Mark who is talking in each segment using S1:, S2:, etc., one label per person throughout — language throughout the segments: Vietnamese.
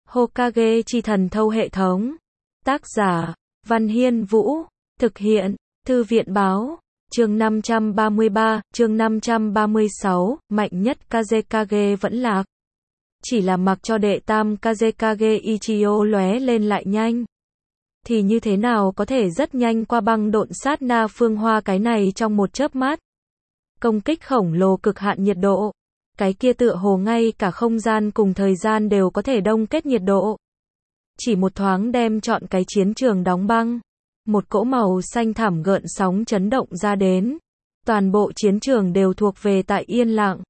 S1: Hokage chi thần thâu hệ thống. Tác giả, Văn Hiên Vũ. Thực hiện, Thư viện Báo. Chương 533, chương 536, mạnh nhất Kazekage vẫn lạc. Chỉ là mặc cho đệ tam Kazekage Ichigo lóe lên lại nhanh. Thì như thế nào có thể rất nhanh qua băng độn sát na phương hoa cái này trong một chớp mắt. Công kích khổng lồ cực hạn nhiệt độ. Cái kia tựa hồ ngay cả không gian cùng thời gian đều có thể đông kết nhiệt độ. Chỉ một thoáng đem trọn cái chiến trường đóng băng. Một cỗ màu xanh thẳm gợn sóng chấn động ra đến. Toàn bộ chiến trường đều thuộc về tại yên lặng.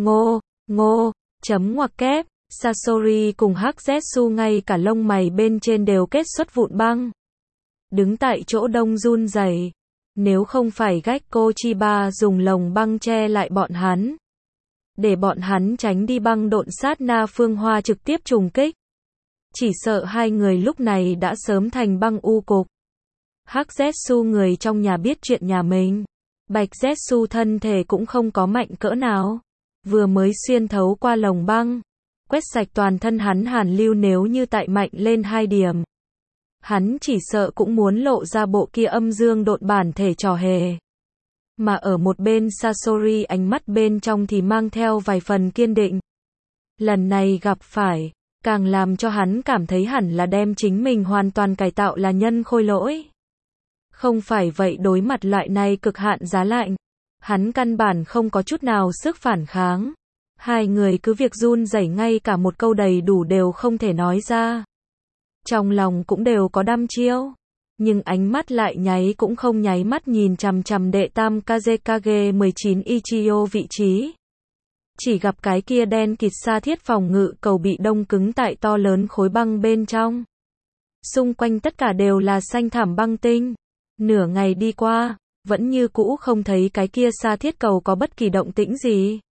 S1: Ngô, chấm ngoặc kép, Sasori cùng Hắc Zetsu ngay cả lông mày bên trên đều kết xuất vụn băng. Đứng tại chỗ đông run rẩy. Nếu không phải Gekko Chiba dùng lồng băng che lại bọn hắn, để bọn hắn tránh đi băng độn sát na phương hoa trực tiếp trùng kích, chỉ sợ hai người lúc này đã sớm thành băng u cục. Hắc Zetsu người trong nhà biết chuyện nhà mình. Bạch Zetsu thân thể cũng không có mạnh cỡ nào. Vừa mới xuyên thấu qua lồng băng, quét sạch toàn thân hắn hàn lưu, nếu như tại mạnh lên 2 điểm. Hắn chỉ sợ cũng muốn lộ ra bộ kia âm dương độn bản thể trò hề. Mà ở một bên Sasori ánh mắt bên trong thì mang theo vài phần kiên định. Lần này gặp phải, càng làm cho hắn cảm thấy hẳn là đem chính mình hoàn toàn cải tạo là nhân khôi lỗi. Không phải vậy đối mặt loại này cực hạn giá lạnh, hắn căn bản không có chút nào sức phản kháng. Hai người cứ việc run rẩy, ngay cả một câu đầy đủ đều không thể nói ra. Trong lòng cũng đều có đăm chiêu, nhưng ánh mắt lại nháy cũng không nháy mắt nhìn chằm chằm đệ tam Kazekage 19 Ichigo vị trí. Chỉ gặp cái kia đen kịt sa thiết phòng ngự cầu bị đông cứng tại to lớn khối băng bên trong. Xung quanh tất cả đều là xanh thảm băng tinh. Nửa ngày đi qua, vẫn như cũ không thấy cái kia sa thiết cầu có bất kỳ động tĩnh gì.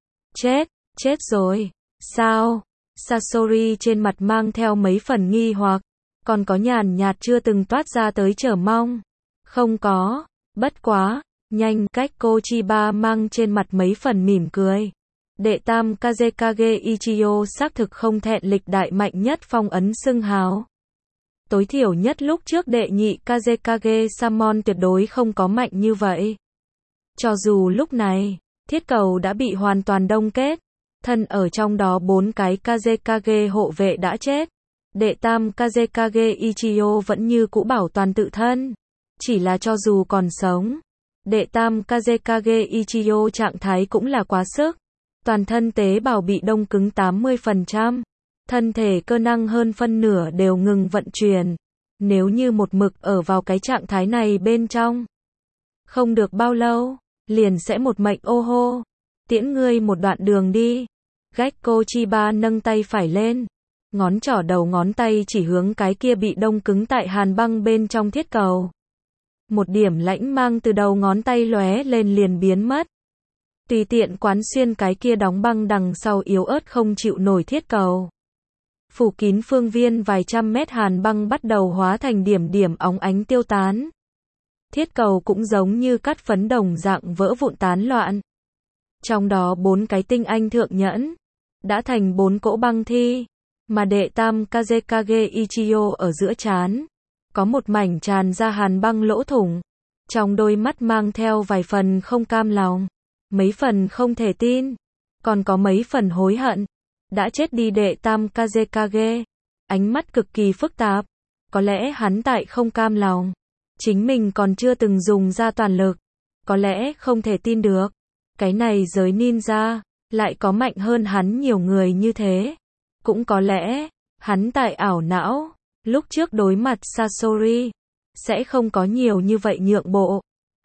S1: Chết rồi. Sao? Sasori trên mặt mang theo mấy phần nghi hoặc, còn có nhàn nhạt chưa từng toát ra tới chờ mong. Không có, bất quá, nhanh, Gekko Chiba mang trên mặt mấy phần mỉm cười. Đệ tam Kazekage Ichigo xác thực không thẹn lịch đại mạnh nhất phong ấn xưng hào. Tối thiểu nhất lúc trước đệ nhị Kazekage Samon tuyệt đối không có mạnh như vậy. Cho dù lúc này, thiết cầu đã bị hoàn toàn đông kết, thân ở trong đó 4 cái Kazekage hộ vệ đã chết. Đệ tam Kazekage Ichigo vẫn như cũ bảo toàn tự thân. Chỉ là cho dù còn sống, đệ tam Kazekage Ichigo trạng thái cũng là quá sức. Toàn thân tế bào bị đông cứng 80%. Thân thể cơ năng hơn phân nửa đều ngừng vận chuyển. Nếu như một mực ở vào cái trạng thái này bên trong, không được bao lâu, liền sẽ một mệnh ô hô. Tiễn ngươi một đoạn đường đi. Gekko Chiba nâng tay phải lên. Ngón trỏ đầu ngón tay chỉ hướng cái kia bị đông cứng tại hàn băng bên trong thiết cầu. Một điểm lãnh mang từ đầu ngón tay lóe lên liền biến mất. Tùy tiện quán xuyên cái kia đóng băng đằng sau yếu ớt không chịu nổi thiết cầu. Phủ kín phương viên vài trăm mét hàn băng bắt đầu hóa thành điểm điểm óng ánh tiêu tán. Thiết cầu cũng giống như cắt phấn đồng dạng vỡ vụn tán loạn. Trong đó 4 cái tinh anh thượng nhẫn đã thành 4 cỗ băng thi, mà đệ tam Kazekage Ichigo ở giữa trán có một mảnh tràn ra hàn băng lỗ thủng. Trong đôi mắt mang theo vài phần không cam lòng, mấy phần không thể tin, còn có mấy phần hối hận. Đã chết đi đệ tam Kazekage, ánh mắt cực kỳ phức tạp. Có lẽ hắn tại không cam lòng, chính mình còn chưa từng dùng ra toàn lực. Có lẽ không thể tin được, cái này giới ninja lại có mạnh hơn hắn nhiều người như thế. Cũng có lẽ, hắn tại ảo não, lúc trước đối mặt Sasori, sẽ không có nhiều như vậy nhượng bộ.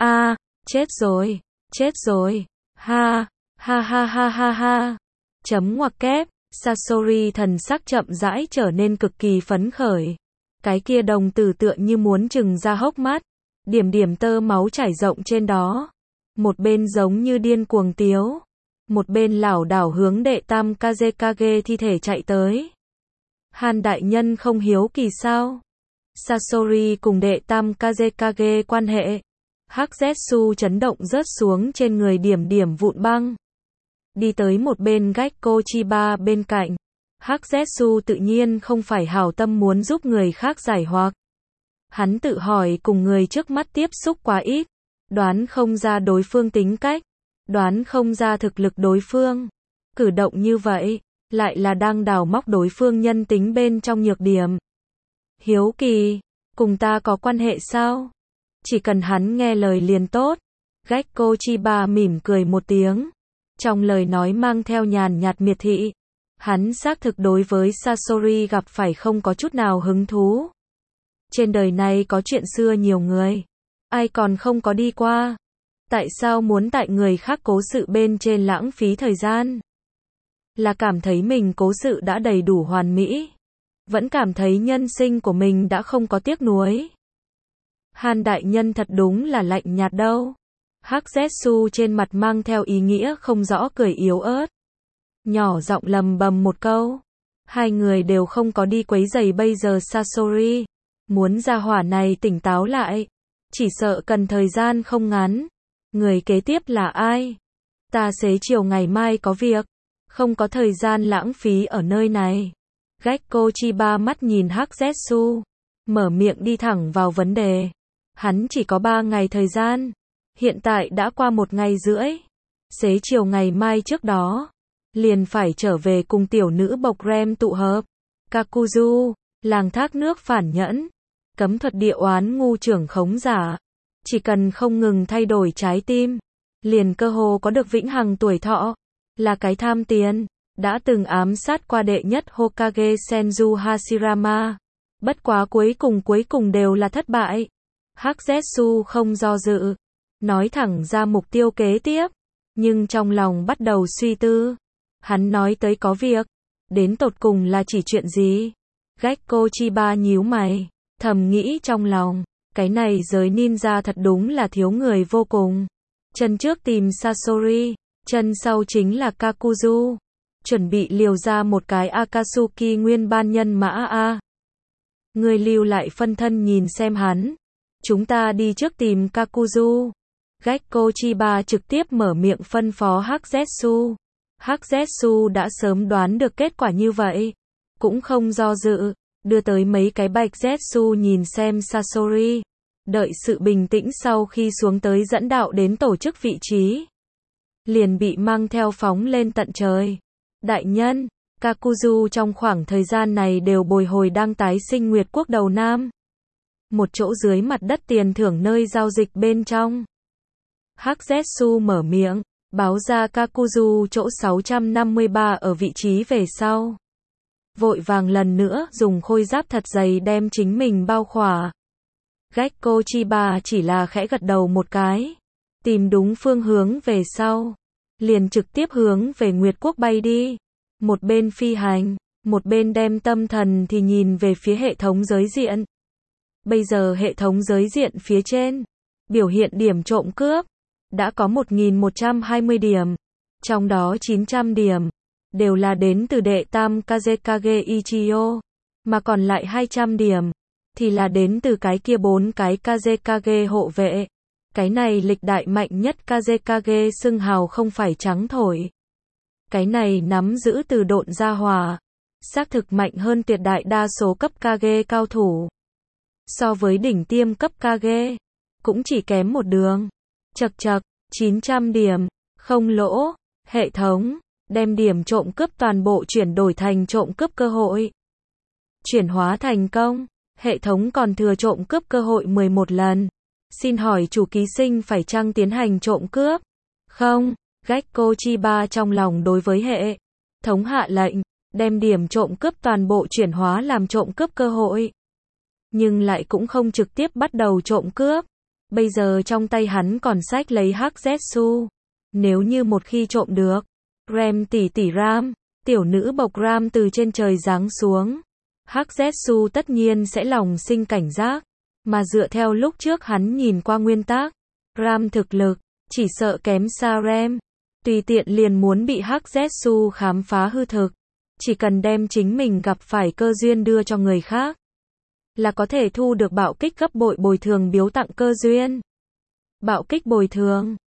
S1: Chết rồi, ha. Chấm ngoặc kép, Sasori thần sắc chậm rãi trở nên cực kỳ phấn khởi. Cái kia đồng tử tựa như muốn trừng ra hốc mắt, điểm điểm tơ máu chảy rộng trên đó. Một bên giống như điên cuồng tiếu, một bên lảo đảo hướng đệ tam Kazekage thi thể chạy tới. Hàn đại nhân không hiếu kỳ sao? Sasori cùng đệ tam Kazekage quan hệ. Hắc Zetsu chấn động rớt xuống trên người điểm điểm vụn băng. Đi tới một bên Gekko Chiba bên cạnh. Hắc Zetsu tự nhiên không phải hảo tâm muốn giúp người khác giải hoặc. Hắn tự hỏi cùng người trước mắt tiếp xúc quá ít, đoán không ra đối phương tính cách, đoán không ra thực lực đối phương. Cử động như vậy, lại là đang đào móc đối phương nhân tính bên trong nhược điểm. Hiếu kỳ, cùng ta có quan hệ sao? Chỉ cần hắn nghe lời liền tốt. Gekko Chiba mỉm cười một tiếng. Trong lời nói mang theo nhàn nhạt miệt thị. Hắn xác thực đối với Sasori gặp phải không có chút nào hứng thú. Trên đời này có chuyện xưa nhiều người. Ai còn không có đi qua. Tại sao muốn tại người khác cố sự bên trên lãng phí thời gian? Là cảm thấy mình cố sự đã đầy đủ hoàn mỹ. Vẫn cảm thấy nhân sinh của mình đã không có tiếc nuối. Hàn đại nhân thật đúng là lạnh nhạt đâu. Hắc Zetsu trên mặt mang theo ý nghĩa không rõ cười yếu ớt. Nhỏ giọng lầm bầm một câu. Hai người đều không có đi quấy rầy bây giờ Sasori. Muốn gia hỏa này tỉnh táo lại. Chỉ sợ cần thời gian không ngắn. Người kế tiếp là ai? Ta xế chiều ngày mai có việc. Không có thời gian lãng phí ở nơi này. Gekko Chiba mắt nhìn Hắc Zetsu. Mở miệng đi thẳng vào vấn đề. Hắn chỉ có 3 ngày thời gian. Hiện tại đã qua 1 ngày rưỡi. Xế chiều ngày mai trước đó. Liền phải trở về cùng tiểu nữ bộc Rem tụ hợp. Kakuzu, làng thác nước phản nhẫn. Cấm thuật địa oán ngu trưởng khống giả. Chỉ cần không ngừng thay đổi trái tim. Liền cơ hồ có được vĩnh hằng tuổi thọ. Là cái tham tiền. Đã từng ám sát qua đệ nhất Hokage Senju Hashirama. Bất quá cuối cùng đều là thất bại. Hắc Zetsu không do dự. Nói thẳng ra mục tiêu kế tiếp. Nhưng trong lòng bắt đầu suy tư. Hắn nói tới có việc. Đến tột cùng là chỉ chuyện gì? Gekko Chiba nhíu mày. Thầm nghĩ trong lòng. Cái này giới ninja thật đúng là thiếu người vô cùng. Chân trước tìm Sasori. Chân sau chính là Kakuzu. Chuẩn bị liều ra một cái Akatsuki nguyên ban nhân mã a. Người lưu lại phân thân nhìn xem hắn. Chúng ta đi trước tìm Kakuzu. Gekko Chiba trực tiếp mở miệng phân phó Hắc Zetsu. Hắc Zetsu đã sớm đoán được kết quả như vậy. Cũng không do dự. Đưa tới mấy cái bạch Zetsu nhìn xem Sasori. Đợi sự bình tĩnh sau khi xuống tới dẫn đạo đến tổ chức vị trí. Liền bị mang theo phóng lên tận trời. Đại nhân, Kakuzu trong khoảng thời gian này đều bồi hồi đang tái sinh Nguyệt Quốc đầu Nam. Một chỗ dưới mặt đất tiền thưởng nơi giao dịch bên trong. Hắc Zetsu mở miệng, báo ra Kakuzu chỗ 653 ở vị trí về sau. Vội vàng lần nữa dùng khôi giáp thật dày đem chính mình bao khỏa. Gekko Chiba chỉ là khẽ gật đầu một cái. Tìm đúng phương hướng về sau. Liền trực tiếp hướng về Nguyệt Quốc bay đi. Một bên phi hành, một bên đem tâm thần thì nhìn về phía hệ thống giới diện. Bây giờ hệ thống giới diện phía trên, biểu hiện điểm trộm cướp, đã có 1120 điểm, trong đó 900 điểm, đều là đến từ đệ tam Kazekage Ichiyo, mà còn lại 200 điểm, thì là đến từ cái kia 4 cái Kazekage hộ vệ. Cái này lịch đại mạnh nhất Kazekage xưng hào không phải trắng thổi. Cái này nắm giữ từ độn gia hòa. Xác thực mạnh hơn tuyệt đại đa số cấp Kage cao thủ. So với đỉnh tiêm cấp Kage, cũng chỉ kém một đường. Chậc chậc, 900 điểm, không lỗ, hệ thống, đem điểm trộm cướp toàn bộ chuyển đổi thành trộm cướp cơ hội. Chuyển hóa thành công, hệ thống còn thừa trộm cướp cơ hội 11 lần. Xin hỏi chủ ký sinh phải chăng tiến hành trộm cướp? Không, Gekko Chiba trong lòng đối với hệ thống hạ lệnh, đem điểm trộm cướp toàn bộ chuyển hóa làm trộm cướp cơ hội. Nhưng lại cũng không trực tiếp bắt đầu trộm cướp. Bây giờ trong tay hắn còn xách lấy Hắc Zetsu. Nếu như một khi trộm được, Rem tỷ Ram, tiểu nữ bộc Ram từ trên trời giáng xuống. Hắc Zetsu tất nhiên sẽ lòng sinh cảnh giác. Mà dựa theo lúc trước hắn nhìn qua nguyên tắc, Ram thực lực, chỉ sợ kém xa Rem. Tùy tiện liền muốn bị Hắc Zetsu khám phá hư thực. Chỉ cần đem chính mình gặp phải cơ duyên đưa cho người khác, là có thể thu được bạo kích gấp bội bồi thường biếu tặng cơ duyên. Bạo kích bồi thường,